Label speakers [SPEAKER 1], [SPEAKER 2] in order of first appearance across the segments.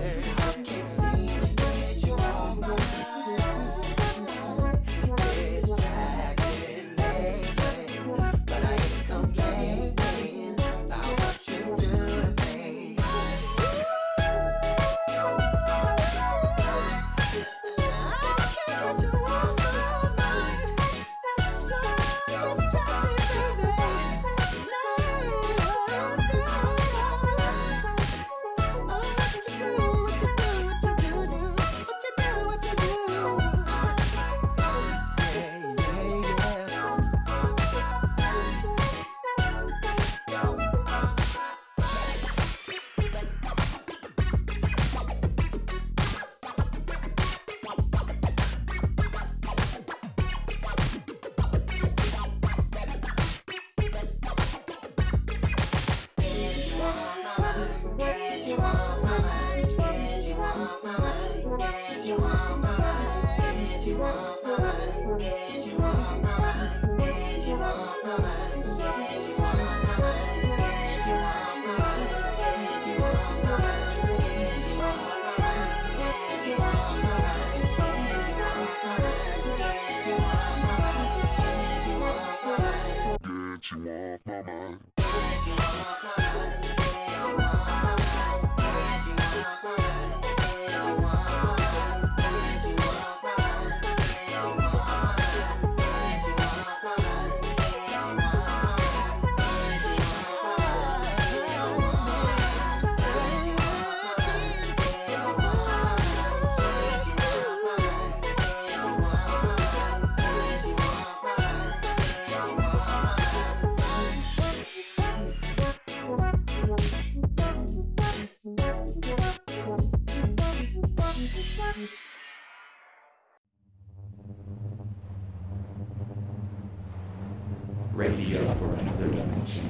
[SPEAKER 1] Radio for another dimension.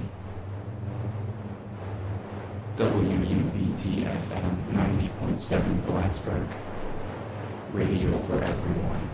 [SPEAKER 1] WUVT-FM 90.7 Blacksburg. Radio for everyone.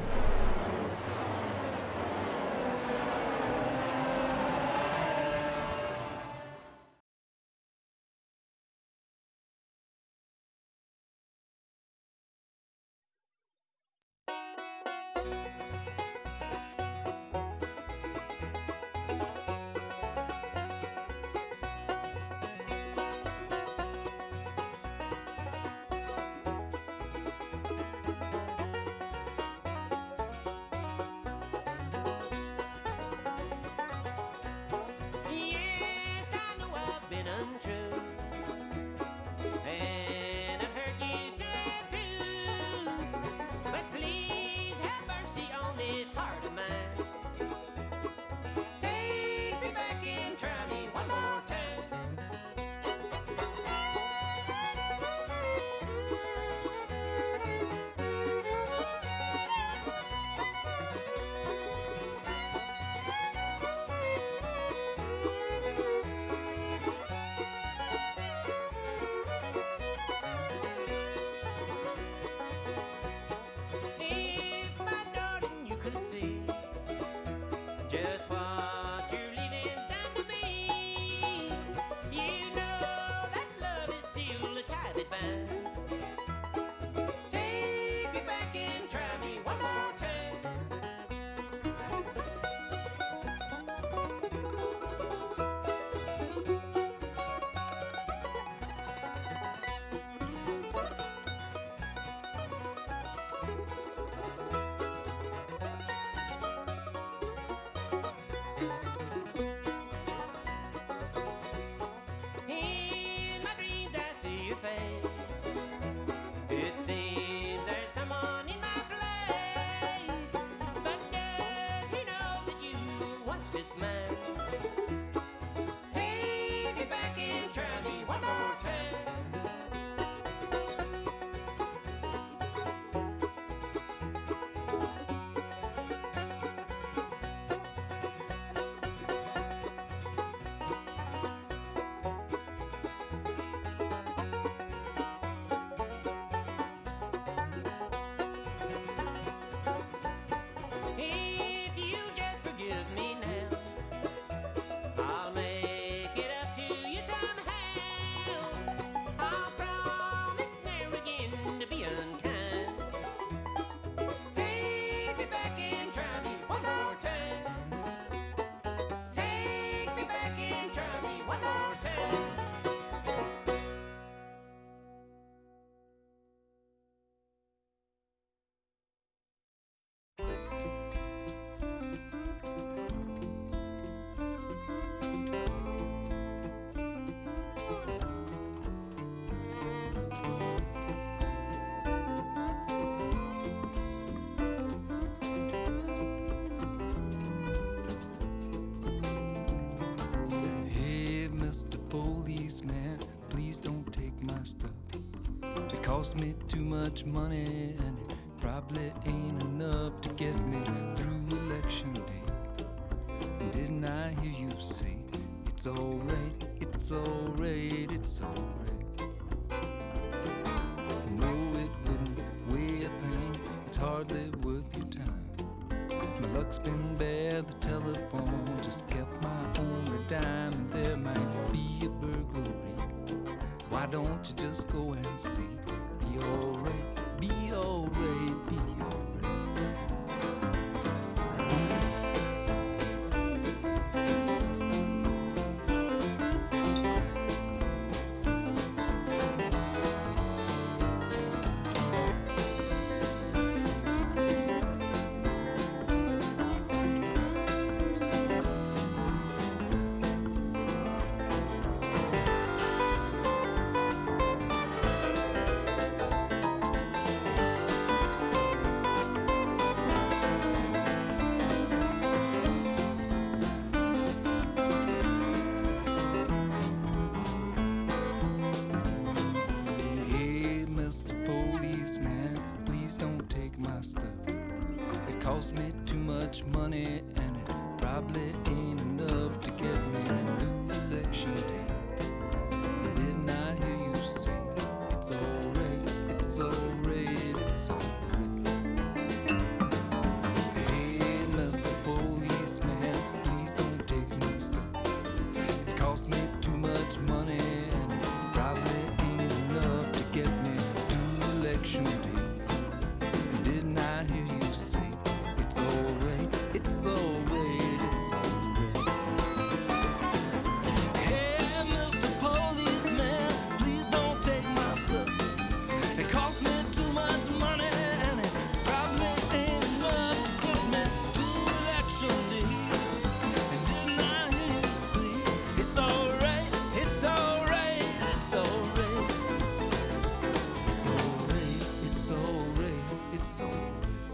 [SPEAKER 2] policeman, please don't take my stuff. It cost me too much money, and it probably ain't enough to get me through election day. Didn't I hear you say, it's alright, it's alright, it's alright? No, it wouldn't weigh a thing, it's hardly worth your time. My luck's been bad, the telephone just kept my only dime, and there might be a burglary. Why don't you just go and see? Be alright, be alright, be alright. Money, and it probably ain't enough to get me through election day. Didn't I hear you say, it's alright, it's alright, it's alright? Hey, Mr. Policeman, please don't take my stuff. It cost me too much money, and it probably ain't enough to get me through election day. Didn't I hear you say, it's alright, it's alright, it's alright? Hey, Mr. Policeman, please don't take my stuff. It cost me too much money, and it probably ain't enough to get me through election day. And didn't I hear you say, it's alright, it's alright, it's alright? It's alright, it's alright, it's alright.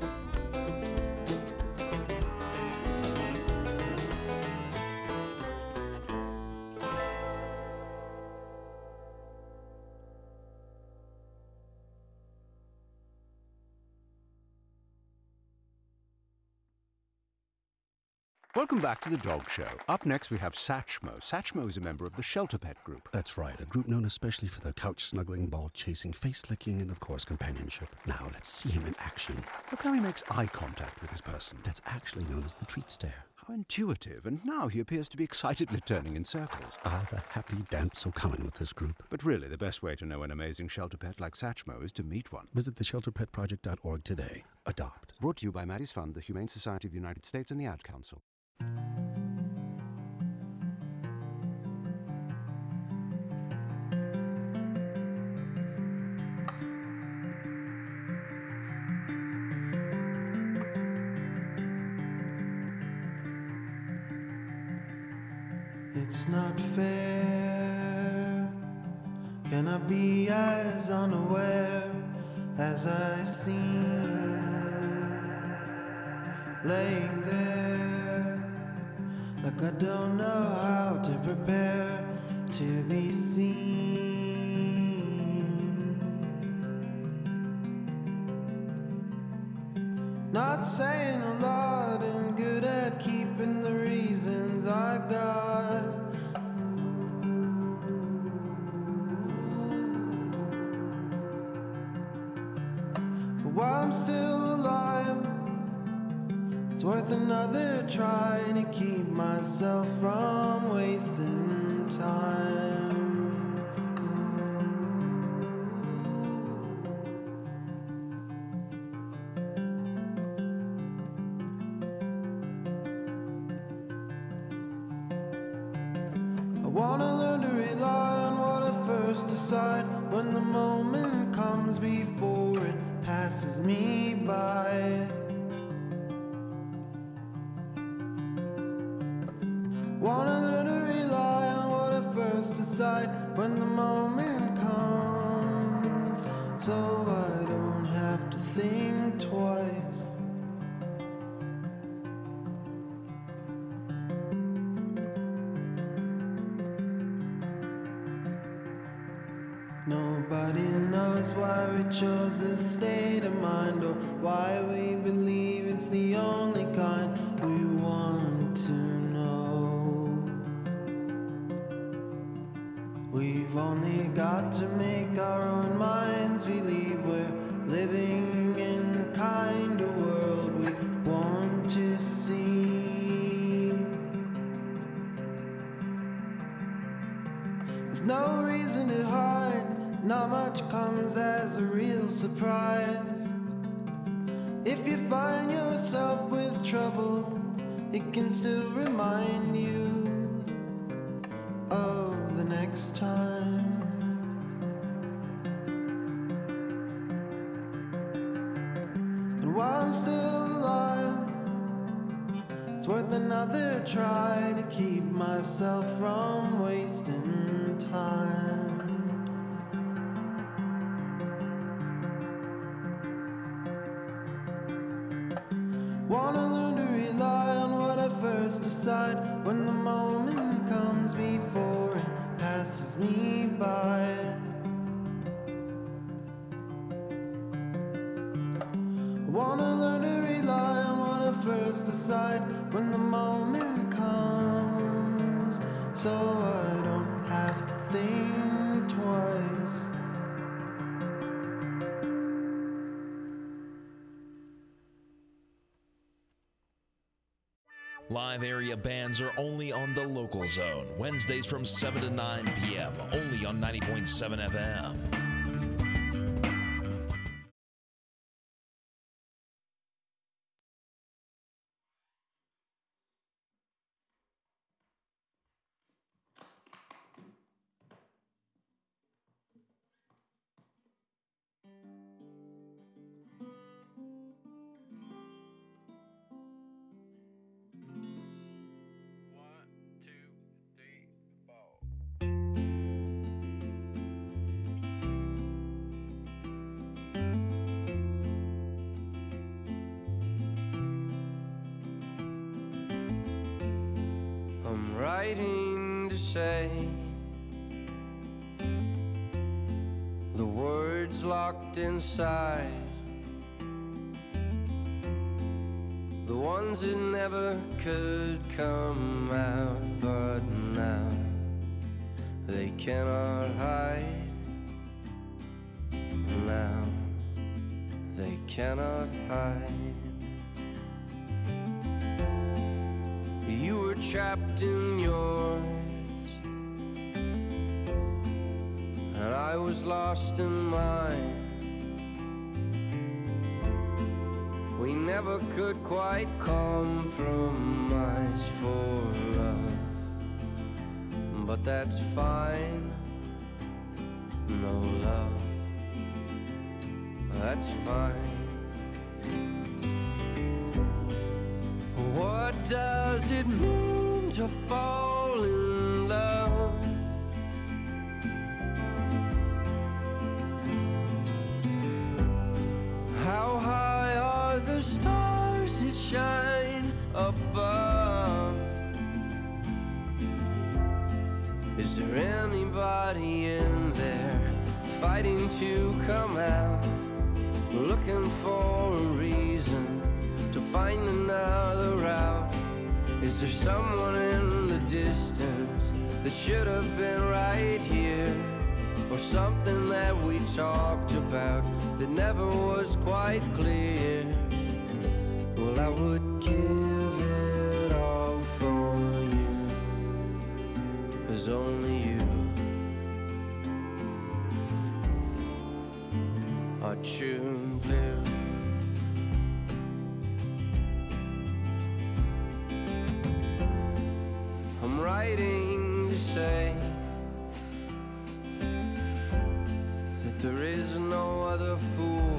[SPEAKER 3] Welcome back to The Dog Show. Up next we have Satchmo. Satchmo is a member of the Shelter Pet Group.
[SPEAKER 4] That's right, a group known especially for their couch-snuggling, ball-chasing, face-licking, and of course companionship. Now let's see him in action.
[SPEAKER 3] Look how he makes eye contact with his person.
[SPEAKER 4] That's actually known as the treat stare.
[SPEAKER 3] How intuitive, and now he appears to be excitedly turning in circles.
[SPEAKER 4] Ah, the happy dance so common with this group.
[SPEAKER 3] But really, the best way to know an amazing shelter pet like Satchmo is to meet one.
[SPEAKER 4] Visit theshelterpetproject.org today. Adopt.
[SPEAKER 3] Brought to you by Maddie's Fund, the Humane Society of the United States, and the Ad Council.
[SPEAKER 5] It's not fair. Can I be as unaware as I seem? Laying there like I don't know how to prepare to be seen. Not saying a lot and good at keeping the reasons I got. But while I'm still alive, it's worth another try to keep myself from wasting time. I wanna learn to rely on what I first decide when the moment comes before it passes me by. Wanna learn to rely on what I first decide when the moment comes, so I don't have to think twice. us why we chose this state of mind, or why we believe it's the only kind. We want to know. We've only got to make our own minds believe we're living in the kind of world we want to see. With no reason to hide, not much comes as a real surprise. If you find yourself with trouble, it can still remind you of the next time. And while I'm still alive, it's worth another try to keep myself from wasting time. Wanna learn to rely on what I first decide when the moment comes before it passes me by. Wanna learn to rely on what I first decide when the moment comes, so I don't have to think twice.
[SPEAKER 6] Live area bands are only on the Local Zone, Wednesdays from 7 to 9 p.m., only on 90.7 FM.
[SPEAKER 7] I'm writing to say the words locked inside, the ones that never could come out, but now they cannot hide. Now they cannot hide. You were trapped in yours, and I was lost in mine. We never could quite compromise for love, but that's fine. No love, that's fine. What does it mean to fall in love? How high are the stars that shine above? Is there anybody in there fighting to come out, looking for a reason to find another route? Is there someone in the distance that should have been right here? Or something that we talked about that never was quite clear? Well, I would give it all for you, 'cause only you are true blue. I'm writing to say that there is no other fool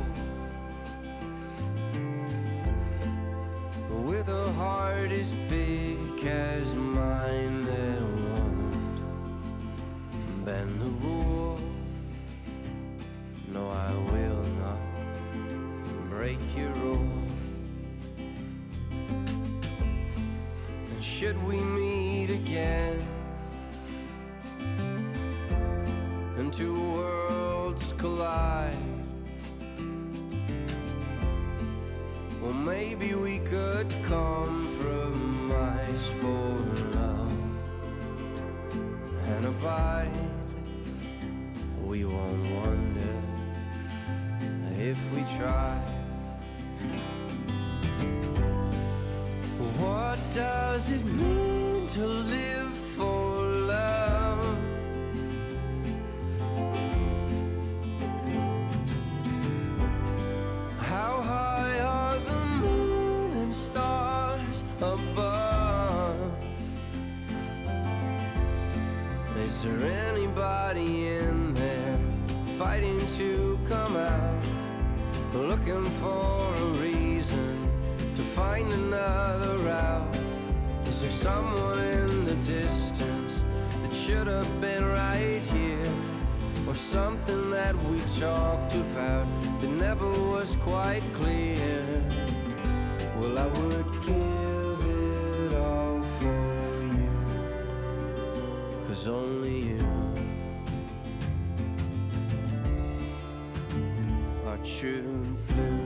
[SPEAKER 7] with a heart as big as mine that won't bend the rule. No, I will not break your rule. And should we meet again and two worlds collide, maybe we could compromise for love and abide. We won't wonder if we try. What does it mean to live for love? How high are the moon and stars above? Is there anybody in there fighting to come out, looking for a reason to find another route? Is there someone in the distance that should have been right here? Or something that we talked about that never was quite clear? Well, I would give it all for you, 'cause only you are true blue.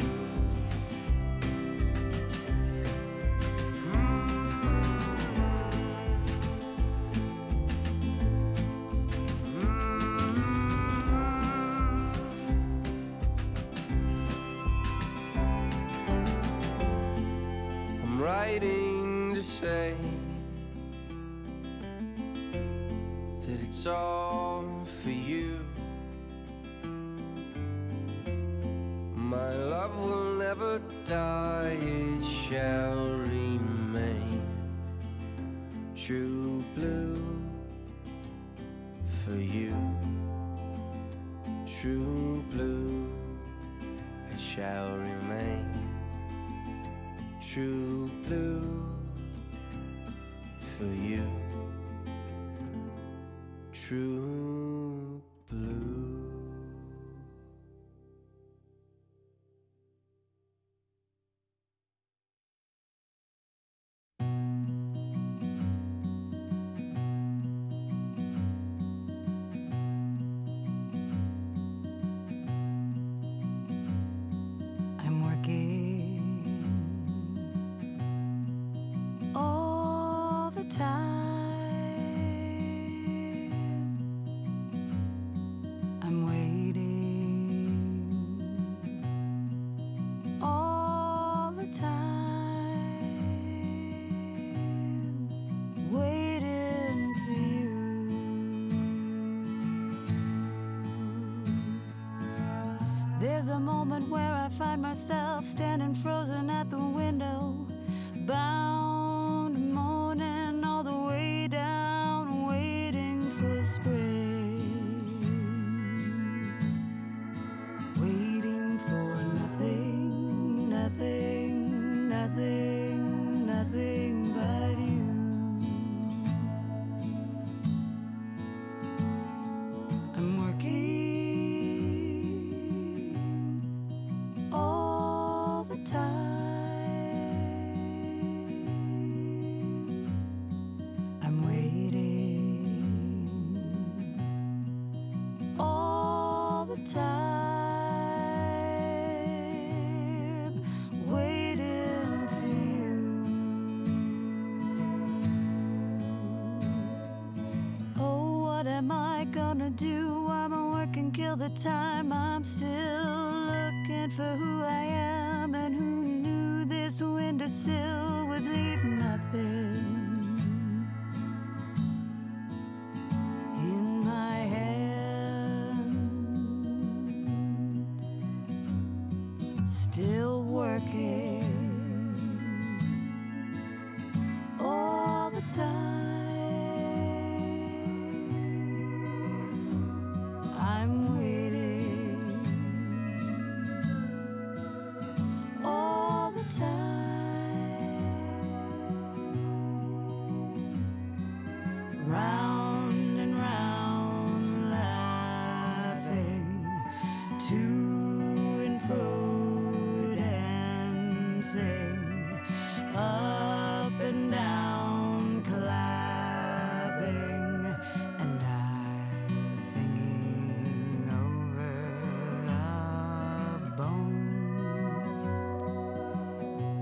[SPEAKER 7] Writing to say that it's all for you. My love will never die, it shall remain true blue for you. True blue, it shall remain true blue for you. True blue.
[SPEAKER 8] I'm working all the time. I'm waiting all the time, waiting for you. There's a moment where I find myself standing frozen at the window, bound, moaning all the way down, waiting for spring, waiting for nothing, nothing, nothing, nothing but you. I'm working all the time. I'm waiting all the time, waiting for you. Oh, what am I gonna do? I'm a work and kill the time. I'm still looking for who I am, and who knew this windowsill would leave nothing in my hands. Still working all the time. I'm waiting all the time, round and round, laughing to and fro, dancing up and down, clapping, and I'm singing over the bones.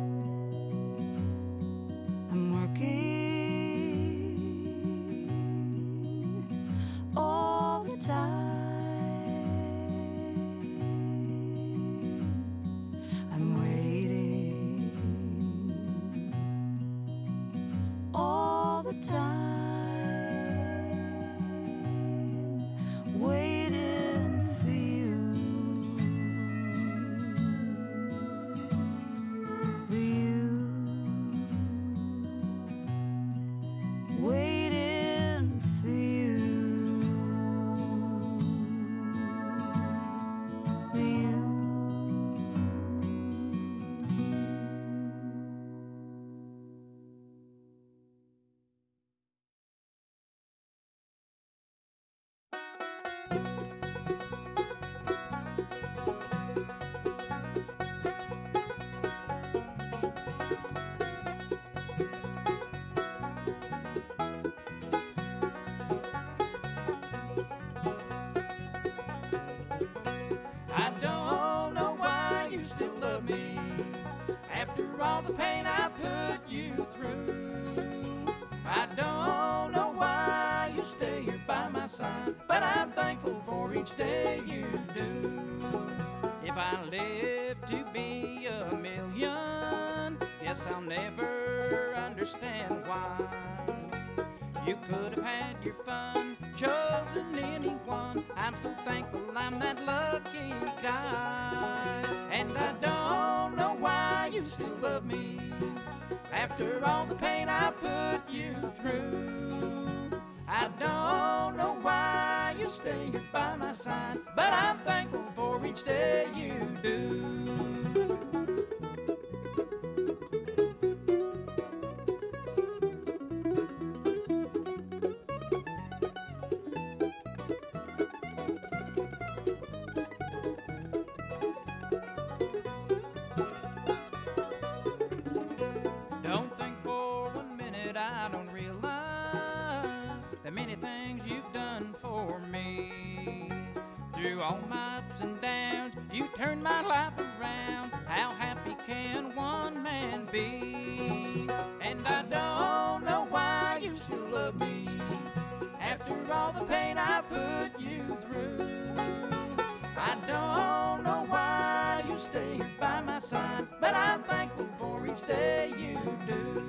[SPEAKER 9] after all the pain I put you through. I don't know why you stay here by my side, but I'm thankful for each day you do. If I live to be a million, guess I'll never understand why. You could have had your fun, chosen anyone. I'm so thankful I'm that lucky guy. And I don't know why you still love me after all the pain I put you through. I don't know why you stay here by my side, but I'm thankful for each day you do. All my ups and downs, you turned my life around. How happy can one man be? And I don't know why you still love me after all the pain I put you through. I don't know why you stay here by my side, but I'm thankful for each day you do.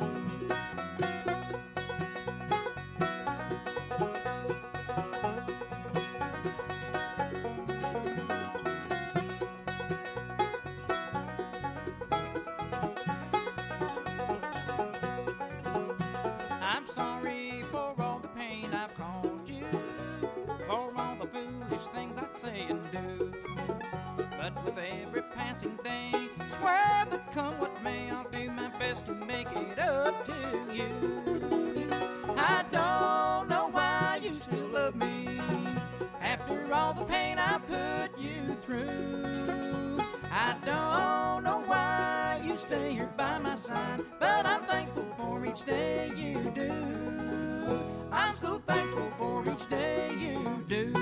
[SPEAKER 9] With every passing day, swear that come what may, I'll do my best to make it up to you. I don't know why you still love me after all the pain I put you through. I don't know why you stay here by my side, but I'm thankful for each day you do. I'm so thankful for each day you do.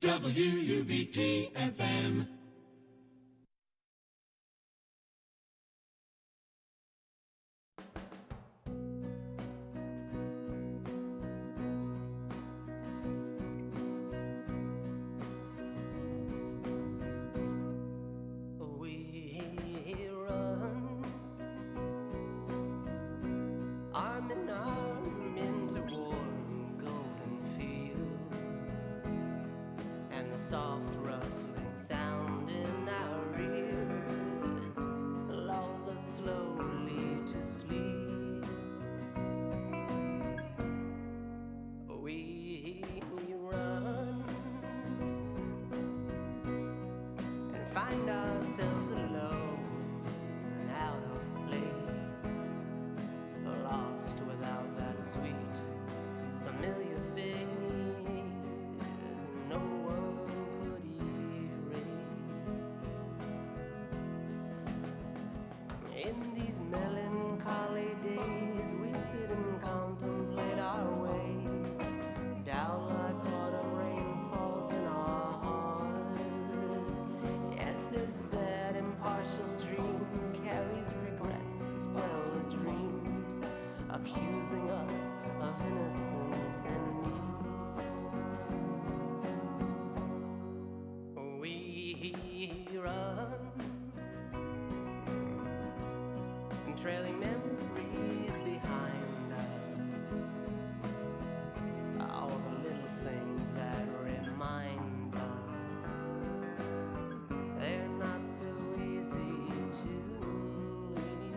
[SPEAKER 10] WUBT-FM.
[SPEAKER 7] Arm in arm into warm golden fields, and the soft rustling sound in our ears lulls us slowly to sleep. We run and find ourselves alone, out of place, lost without that sweet, familiar face no one could erase. In these melancholy days, we sit and contemplate our ways. Down like autumn rain falls in our hearts. Yes, this sad, impartial stream carries regrets as well as dreams, accusing us of innocence and need. We run, trailing memories behind us, all the little things that remind us they're not so easy to leave.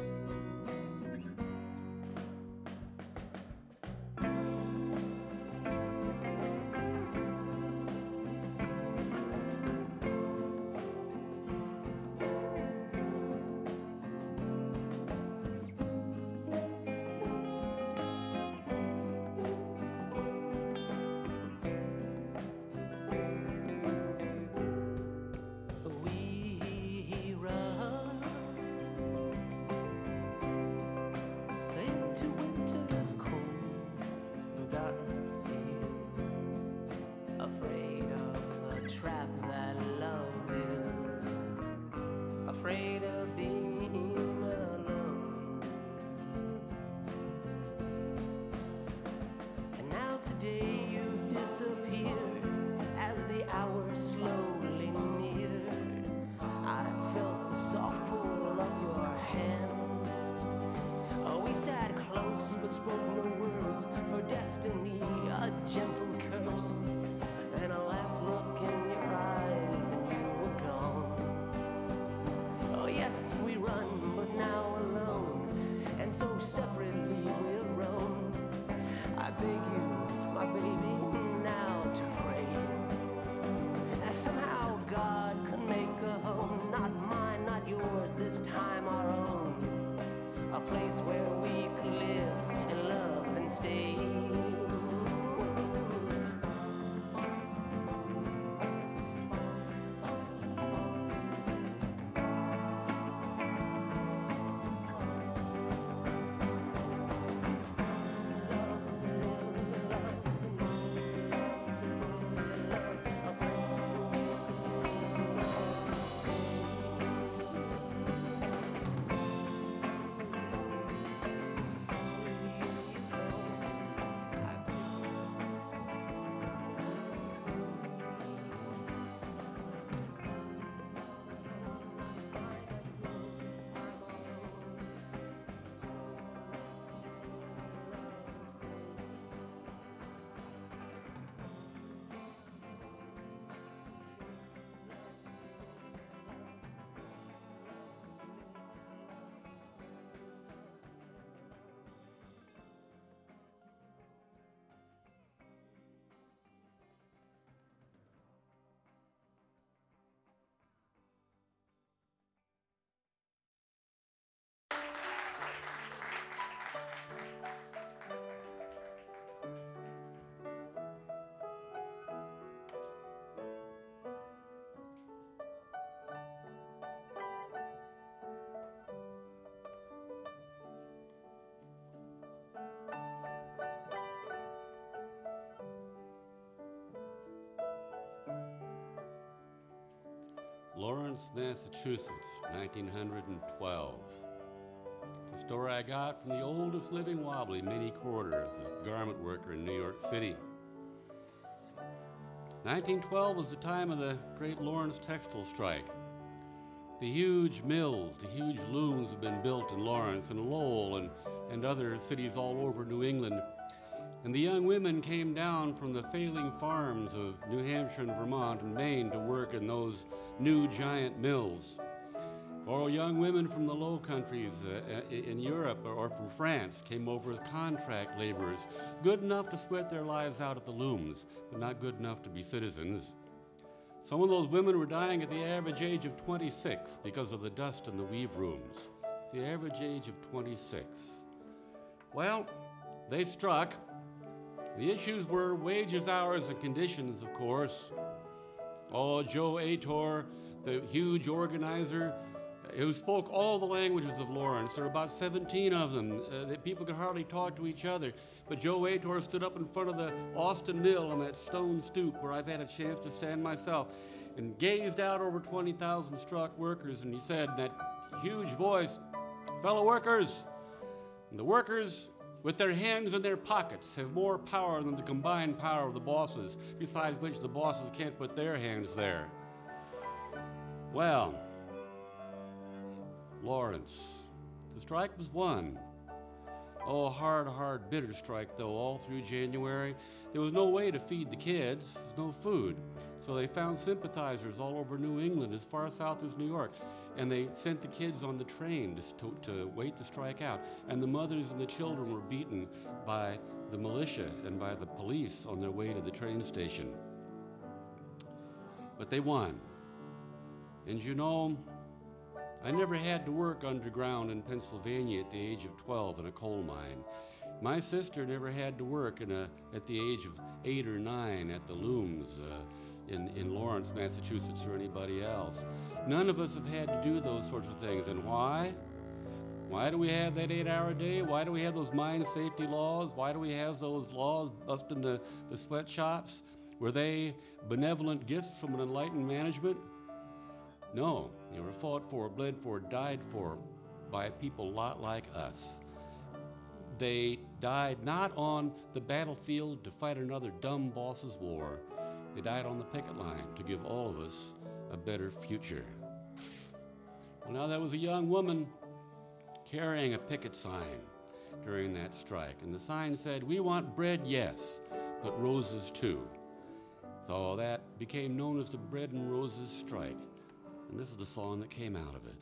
[SPEAKER 7] We run into winter's cold, forgotten field, afraid of the trap that love builds, afraid of being alone. And now today you've disappeared as the hours slowly neared. I felt the soft pull of your hand. Oh, we sat close but spoke no words, for destiny a gentle curse. And a last look in your eyes and you were gone. Oh yes, we run, but now alone, and so separately we'll roam. I beg you, my baby, now to pray that somehow God could make a home, not mine, not yours, this time our own. A place where we could live and love
[SPEAKER 10] Lawrence, Massachusetts, 1912. The story I got from the oldest living wobbly, Minnie Corder, a garment worker in New York City. 1912 was the time of the great Lawrence textile strike. The huge mills, the huge looms have been built in Lawrence and Lowell and other cities all over New England. And the young women came down from the failing farms of New Hampshire and Vermont and Maine to work in those new giant mills. Or young women from the Low Countries in Europe or from France came over as contract laborers, good enough to sweat their lives out at the looms, but not good enough to be citizens. Some of those women were dying at the average age of 26 because of the dust in the weave rooms. The average age of 26. Well, they struck. The issues were wages, hours, and conditions, of course. Oh, Joe Ator, the huge organizer, who spoke all the languages of Lawrence. There were about 17 of them. That people could hardly talk to each other. But Joe Ator stood up in front of the Austin Mill on that stone stoop where I've had a chance to stand myself and gazed out over 20,000 struck workers, and he said in that huge voice, "Fellow workers, the workers with their hands in their pockets have more power than the combined power of the bosses, besides which the bosses can't put their hands there." Well, Lawrence, the strike was won. Oh, hard, bitter strike, though, all through January. There was no way to feed the kids. There was no food. So they found sympathizers all over New England, as far south as New York. And they sent the kids on the train to wait to strike out. And the mothers and the children were beaten by the militia and by the police on their way to the train station. But they won. And you know, I never had to work underground in Pennsylvania at the age of 12 in a coal mine. My sister never had to work at the age of 8 or 9 at the looms in Lawrence, Massachusetts, or anybody else. None of us have had to do those sorts of things. And why? Why do we have that 8-hour day? Why do we have those mine safety laws? Why do we have those laws busting the sweatshops? Were they benevolent gifts from an enlightened management? No, they were fought for, bled for, died for by people a lot like us. They died not on the battlefield to fight another dumb boss's war. They died on the picket line to give all of us a better future. Well, now there was a young woman carrying a picket sign during that strike, and the sign said, "We want bread, yes, but roses too." So that became known as the Bread and Roses Strike. And this is the song that came out of it.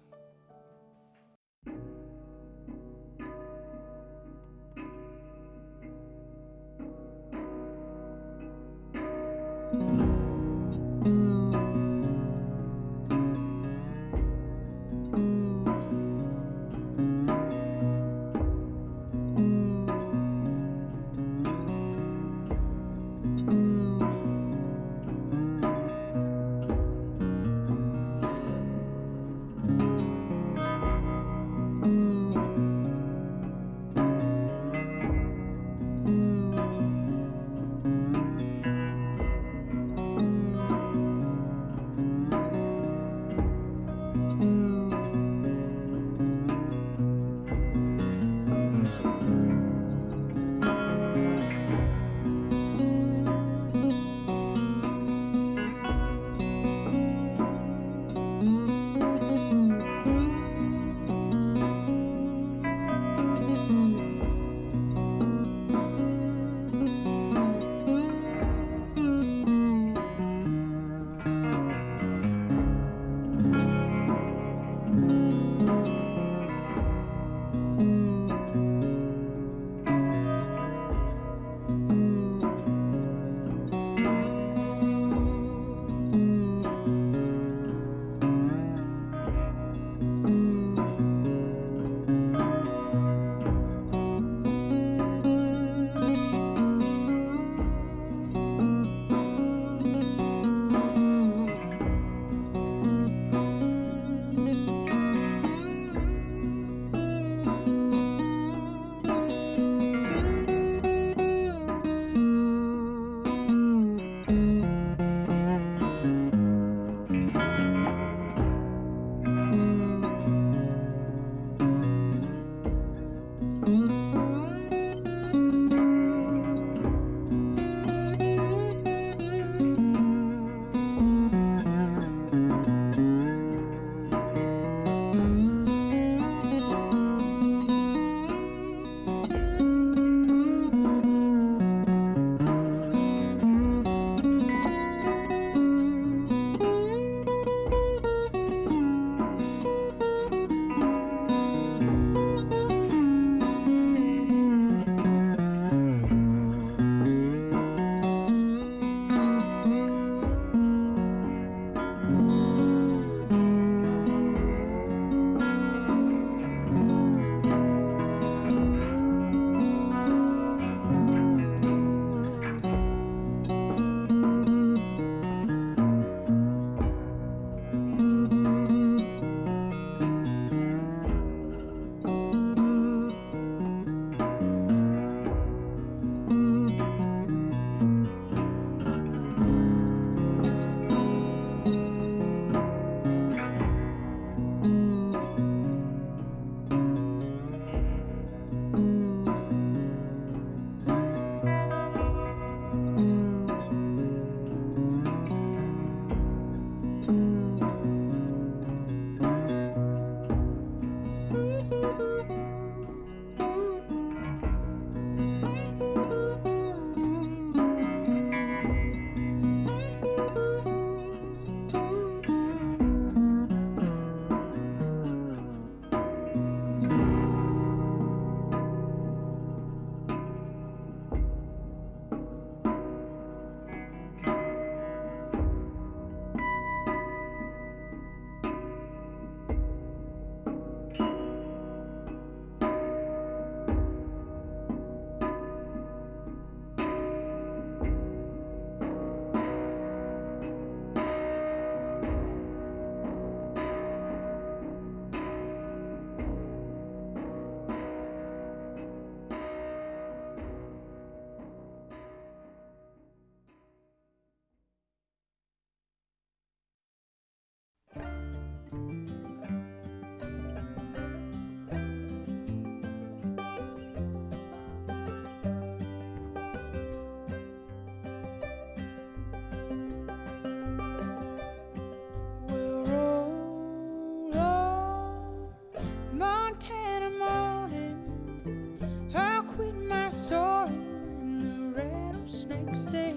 [SPEAKER 11] sing.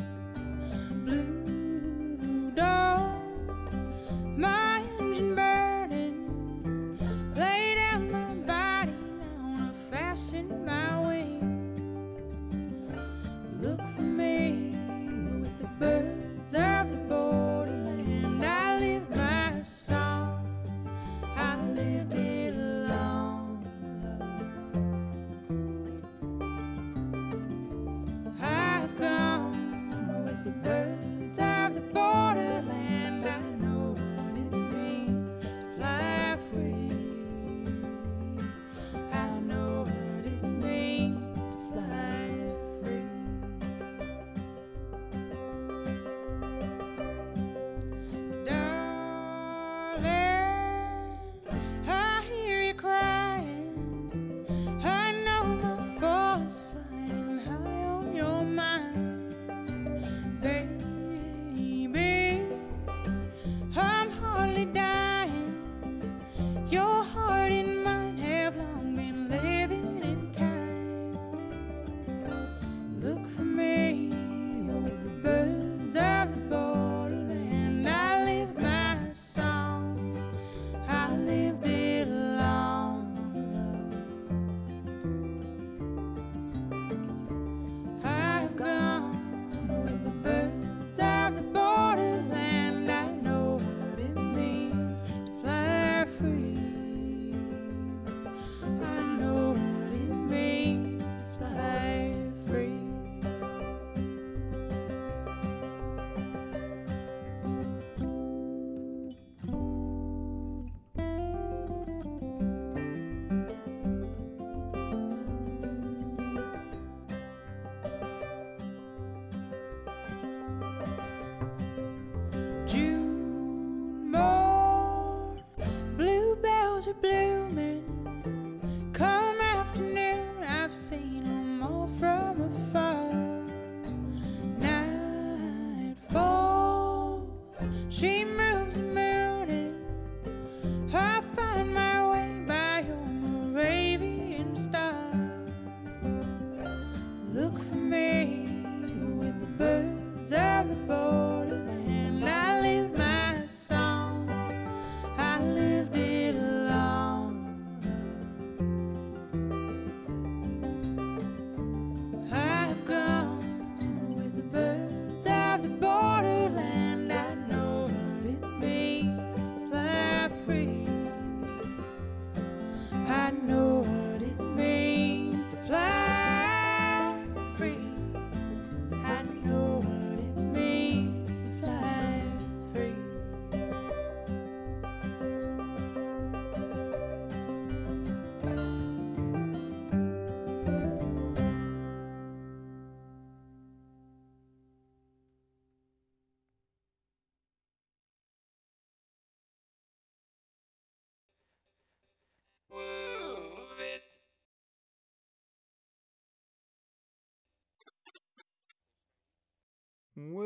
[SPEAKER 11] Blue dog, my engine burning. Lay down my body, now to fasten my wing. Look for me with the birds of the borderland. I lived my song, I lived it alone. I've gone with the birds of the borderland. I know what it means to fly free. I know what it means to fly free. Darling, I hear you crying. I know my fall is flying high on your mind. Baby, I'm hardly dying. Your heart and mine have long been living in time. Look for me with the birds of the borderland. I lived my song, I lived it alone. I've gone with the birds of the borderland. I know what it means to fly free. I know what it means to fly free. June morn, bluebells are blooming. Come afternoon, I've seen them all from afar. Night falls, she moves the moon in. I find my way by your Moravian star. Look for me with the birds of the borderland. I lived my song, I lived it alone. I've gone with the birds of the borderland. I know what it means to fly free. I know what it means to fly free. I know what it means to fly free.
[SPEAKER 12] Well,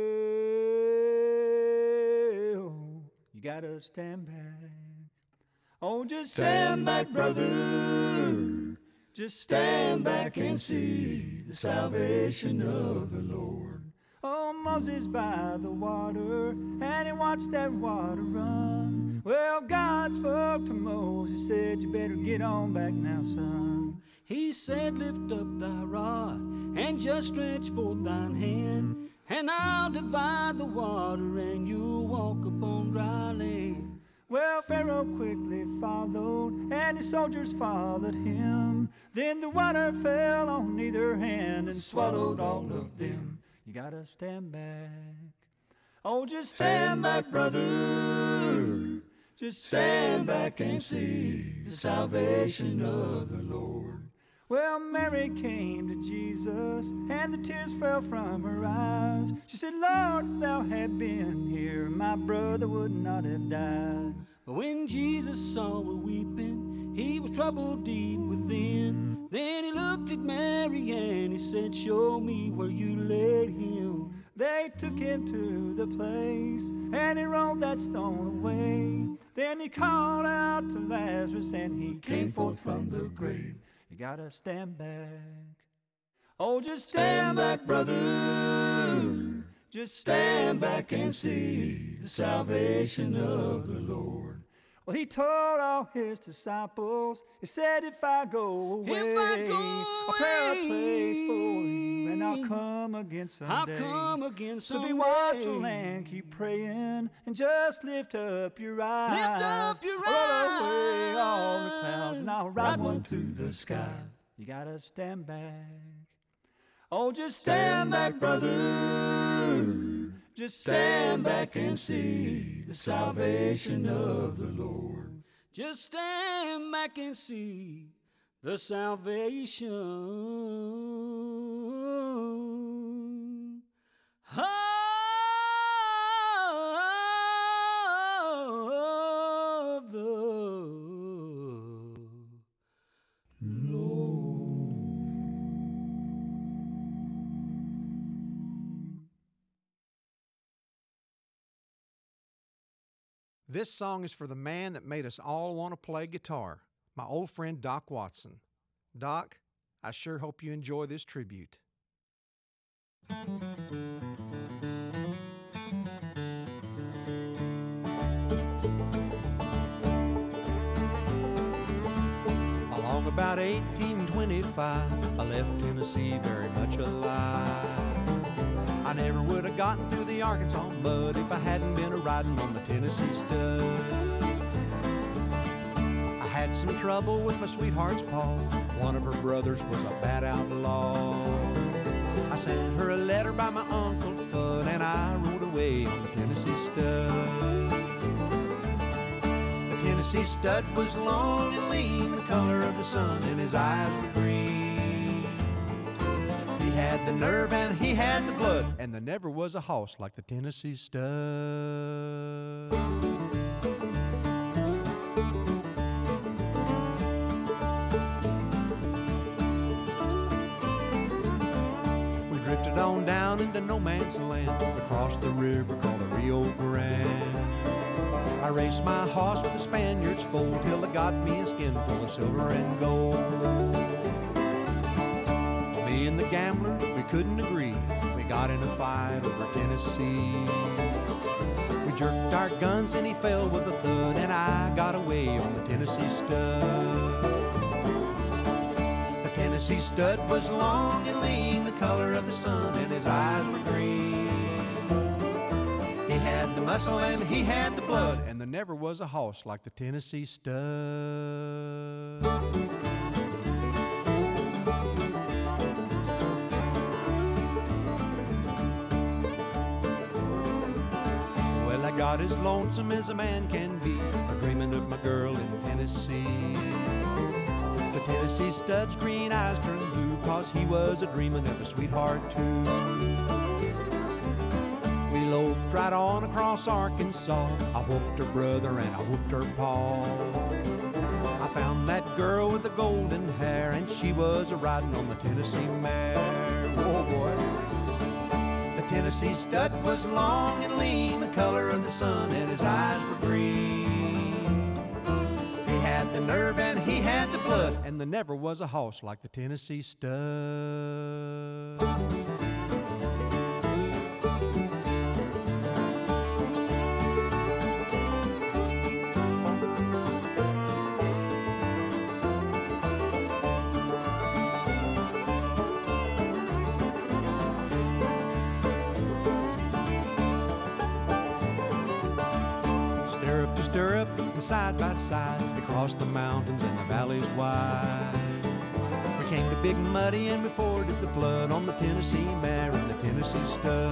[SPEAKER 12] you gotta stand back. Oh, just stand back, brother. Just stand back and see the salvation of the Lord. Oh, Moses by the water, and he watched that water run. Well, God spoke to Moses, said, you better get on back now, son.
[SPEAKER 13] He said, lift up thy rod, and just stretch forth thine hand, and I'll divide the water, and you'll walk upon dry land.
[SPEAKER 12] Well, Pharaoh quickly followed, and his soldiers followed him. Then the water fell on either hand and swallowed all of them. You gotta stand back. Oh, just stand back, brother. Just stand back and see the salvation of the Lord. Well, Mary came to Jesus, and the tears fell from her eyes. She said, Lord, if thou had been here, my brother would not have died.
[SPEAKER 13] But when Jesus saw her weeping, he was troubled deep within. Then he looked at Mary and he said, show me where you laid him.
[SPEAKER 12] They took him to the place, and he rolled that stone away. Then he called out to Lazarus, and he came forth from the grave. You gotta stand back. Oh, just stand back, brother. Just stand back and see the salvation of the Lord. Well, he told all his disciples, he said, if I go away, I'll prepare a place for you, and I'll come again someday. So be watchful and keep praying, and just lift up your eyes.
[SPEAKER 13] Lift up your
[SPEAKER 12] Roll away all the clouds, and I'll ride one through the sky. You gotta stand back. Oh, just stand back, brother. Just stand back and see the salvation of the Lord.
[SPEAKER 13] Just stand back and see the salvation of the Lord.
[SPEAKER 14] This song is for the man that made us all want to play guitar, my old friend Doc Watson. Doc, I sure hope you enjoy this tribute. Along about 1825, I left Tennessee very much alive. I never would have gotten through the Arkansas mud if I hadn't been a-riding on the Tennessee stud. I had some trouble with my sweetheart's paw. One of her brothers was a bad outlaw. I sent her a letter by my Uncle Fudd, and I rode away on the Tennessee stud. The Tennessee stud was long and lean, the color of the sun, and his eyes were green. He had the nerve and he had the blood, and there never was a hoss like the Tennessee stud. We drifted on down into no man's land, across the river called the Rio Grande. I raced my hoss with the Spaniard's foal till it got me a skin full of silver and gold. Me and the gambler, we couldn't agree. We got in a fight over Tennessee. We jerked our guns and he fell with a thud, and I got away on the Tennessee stud. The Tennessee stud was long and lean, the color of the sun, and his eyes were green. He had the muscle and he had the blood, and there never was a hoss like the Tennessee stud. I got as lonesome as a man can be, a-dreaming of my girl in Tennessee. The Tennessee stud's green eyes turned blue, 'cause he was a-dreaming of a sweetheart too. We loped right on across Arkansas. I whooped her brother and I whooped her paw. I found that girl with the golden hair, and she was a-riding on the Tennessee mare. Whoa, boy. The Tennessee stud was long and lean, the color of the sun, and his eyes were green. He had the nerve and he had the blood, and there never was a hoss like the Tennessee stud. Stirrup and side by side, we crossed the mountains and the valleys wide. We came to Big Muddy and we forded the flood on the Tennessee mare and the Tennessee stud.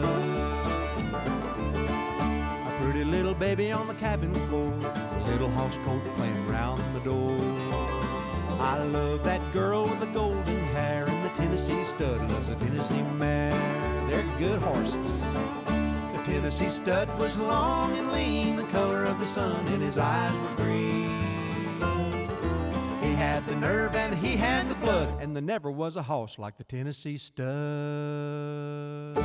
[SPEAKER 14] A pretty little baby on the cabin floor, a little hoss coat playing round the door. I love that girl with the golden hair, and the Tennessee stud loves the Tennessee mare. They're good horses. The Tennessee stud was long and lean, the color of the sun, and his eyes were green. He had the nerve and he had the blood, and there never was a hoss like the Tennessee stud.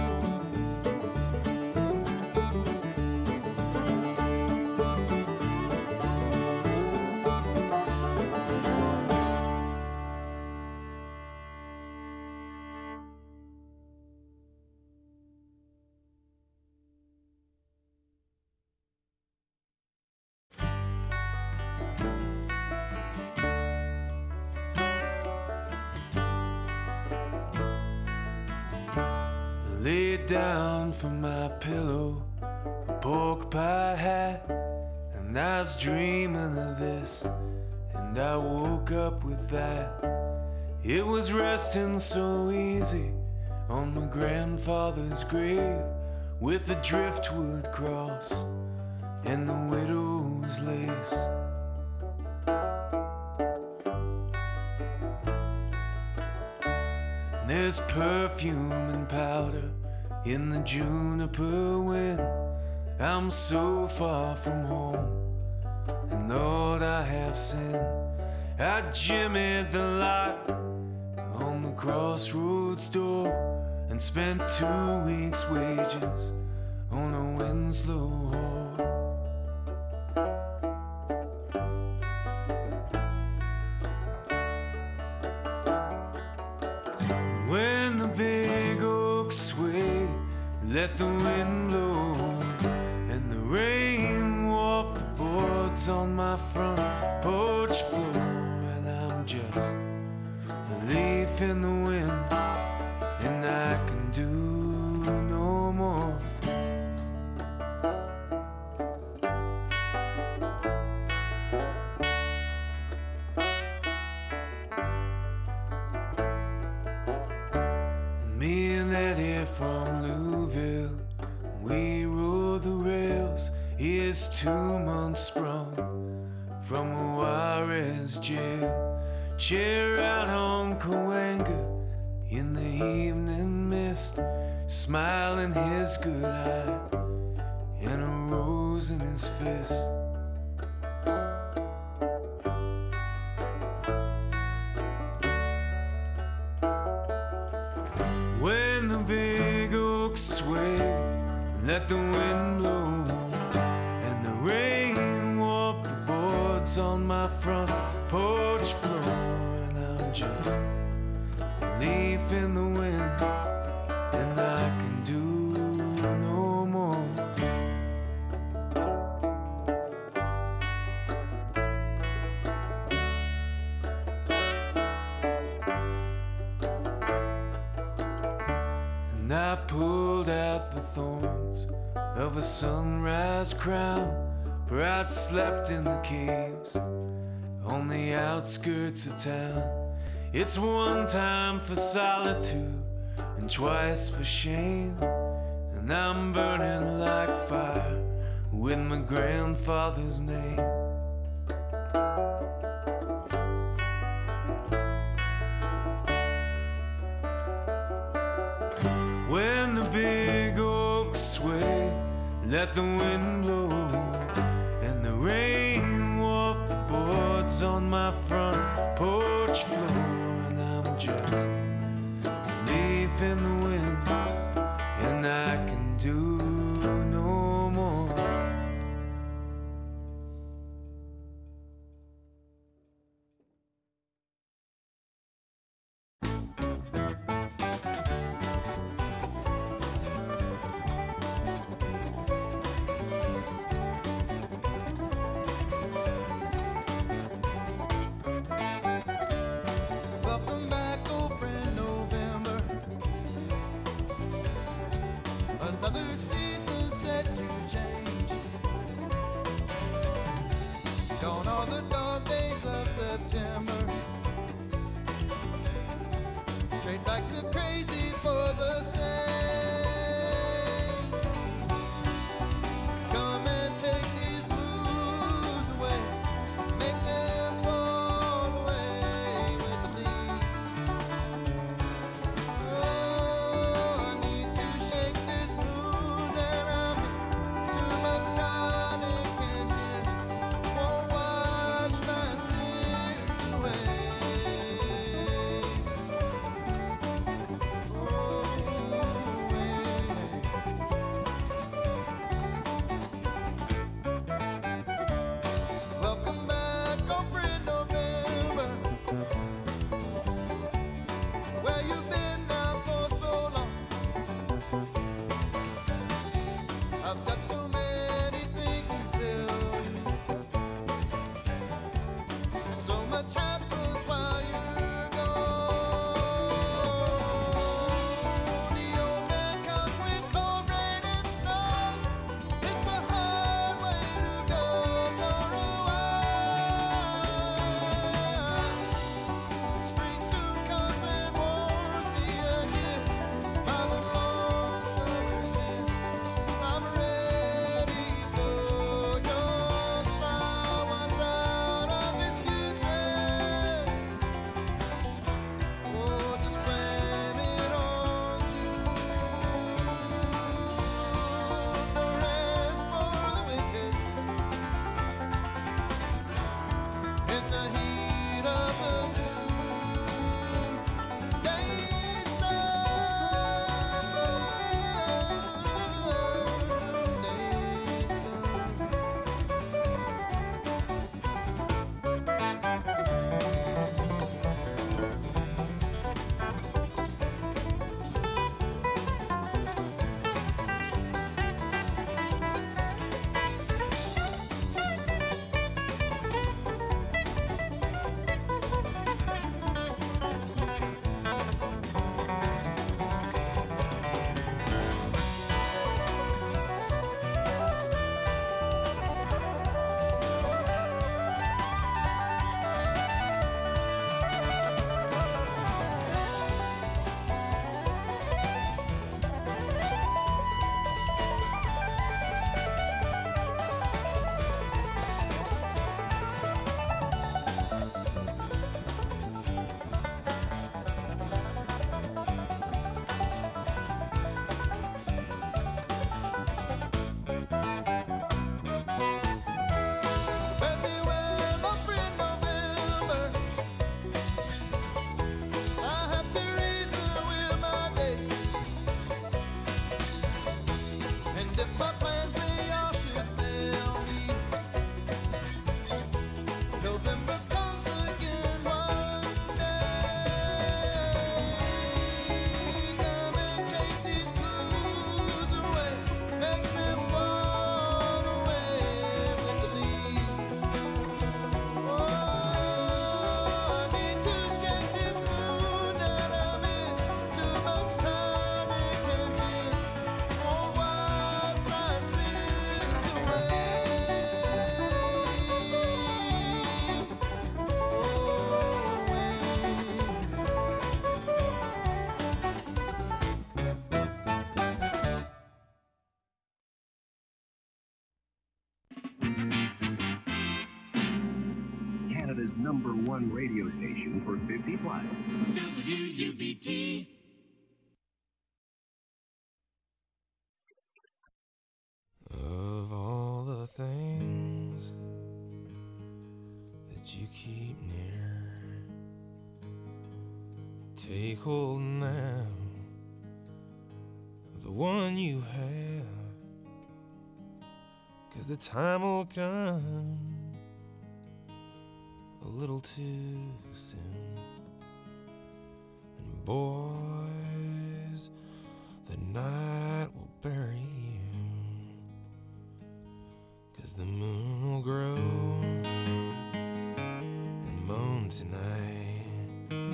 [SPEAKER 15] laid down for my pillow a pork pie hat, and I was dreaming of this, and I woke up with that. It was resting so easy on my grandfather's grave, with the driftwood cross and the widow's lace. And there's perfume and powder in the juniper wind. I'm so far from home, and Lord, I have sinned. I jimmied the lock on the crossroads door and spent 2 weeks' wages on a Winslow whore. When the big oaks sway, let the wind blow, and the rain warp the boards on my front porch floor, and I'm just a leaf in the wind, and I can do no more. And me and Eddie from Louisville, we rode the rails. Here's 2 months sprung from a Juarez jail. Chair out on Cahuenga in the evening mist, smiling his good eye and a rose in his fist. When the big oaks sway, let the wind blow, and the rain warp the boards on my front porch floor, and I'm just a leaf in the wind, and I can do no more. And I pulled out the thorns of a sunrise crown, for I'd slept in the caves on the outskirts of town. It's 1 time for solitude and twice for shame, and I'm burning like fire with my grandfather's name. When the big oaks sway, let the wind blow, and the rain warp the boards on my front porch floor, and I'm just a leaf in the wind, and I can do no more.
[SPEAKER 5] Welcome back, old friend November. Another season set to change. Gone are the dog days of September. Trade like the crazy for the same. Come and take these blues away. Make them fall away with the leaves. Oh, I need to shake this mood, and I'm too much tonic and gin won't wash my sins away.
[SPEAKER 16] #1 radio station for 50 plus.
[SPEAKER 2] WUBT.
[SPEAKER 15] Of all the things that you keep near, take hold now of the one you have, 'cause the time will come a little too soon, and boy,